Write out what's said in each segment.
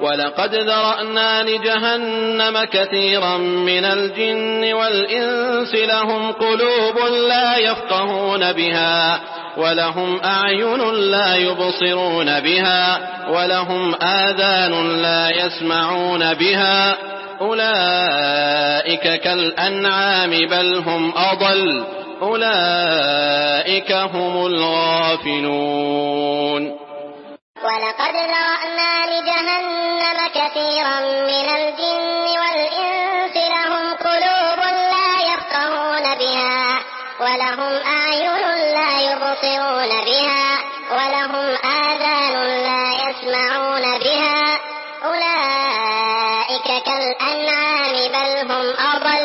ولقد ذرأنا لجهنم كثيرا من الجن والإنس لهم قلوب لا يفقهون بها ولهم أعين لا يبصرون بها ولهم آذان لا يسمعون بها أولئك كالأنعام بل هم أضل أولئك هم الغافلون. ولقد ذرأنا لجهنم كثيرا من الجن والإنس لهم قلوب لا يفقهون بها ولهم أعين لا يبصرون بها ولهم آذان لا يسمعون بها أولئك كالأنعام بل هم أضل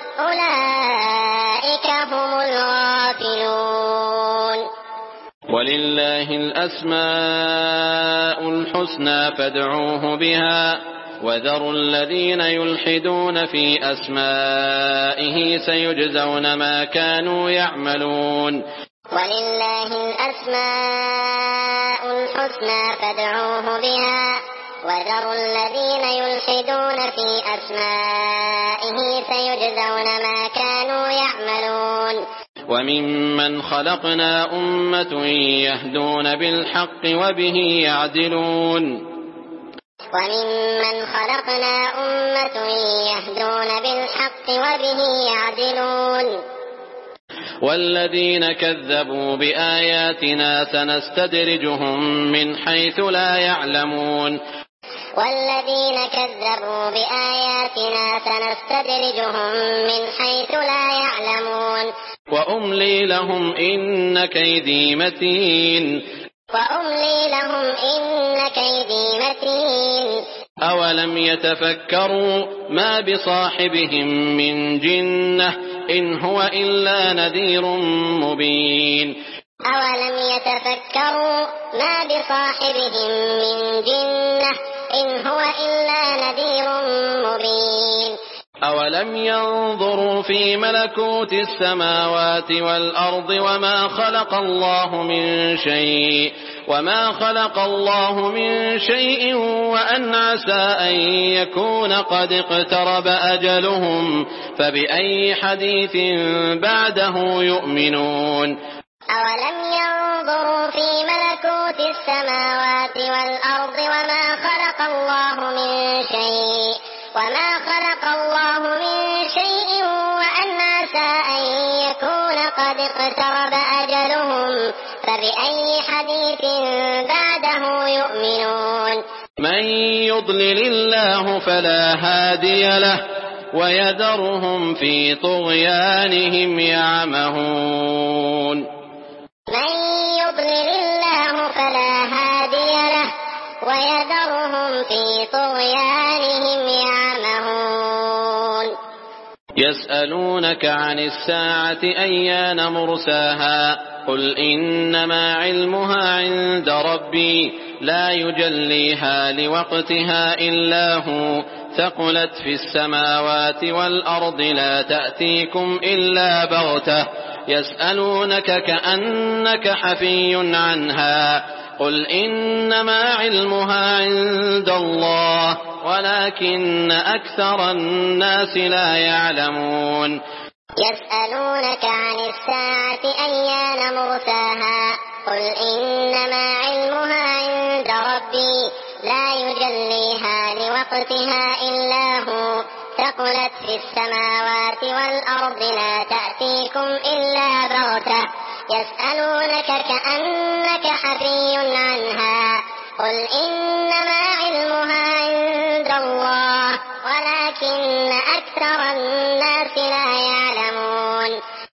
أولئك هم الغافلون. ولله الأسماء الحسنى فادعوه بها وذروا الذين يلحدون في أسمائه سيجزون ما كانوا يعملون. ولله الأسماء الحسنى فادعوه بها وذروا الذين يلحدون في أسمائه سيجزون ما كانوا يعملون. وممن خلقنا أمة يهدون بالحق وبه يعدلون. وممن خلقنا أمة يهدون بالحق وبه يعدلون. والذين كذبوا بآياتنا سنستدرجهم من حيث لا يعلمون. والذين كذبوا بآياتنا سنستدرجهم من حيث لا يعلمون. وأملي لهم إن كيدي متين. وأملي لهم إن كيدي متين. أولم يتفكروا ما بصاحبهم من جنة إن هو إلا نذير مبين. أولم يتفكروا ما بصاحبهم من جنة إن هو إلا نذير مبين. أولم ينظروا في ملكوت السماوات والأرض وما خلق الله من شيء وأن عسى أن يكون قد اقترب أجلهم فبأي حديث بعده يؤمنون. أولم ينظروا في ملكوت السماوات والأرض وما خلق الله من شيء وأن عسى أن يكون قد اقترب أجلهم فبأي حديث بعده يؤمنون. من يضلل الله فلا هادي له ويذرهم في طغيانهم يعمهون. من يضلل الله فلا هادي له ويذرهم في طغيانهم يعمهون. يسألونك عن الساعة أيان مرساها قل إنما علمها عند ربي لا يجليها لوقتها إلا هو ثقلت في السماوات والأرض لا تأتيكم إلا بغتة يسألونك كأنك حفي عنها قل إنما علمها عند الله ولكن أكثر الناس لا يعلمون. يسألونك عن الساعة أيان مرساها قل إنما علمها عند ربي لا يجليها لوقتها إلا هو ثقلت في السماوات والأرض لا تأتيكم إلا بغتة يسألونك كأنك حفي عنها قل إنما علمها عند الله ولكن أكثر الناس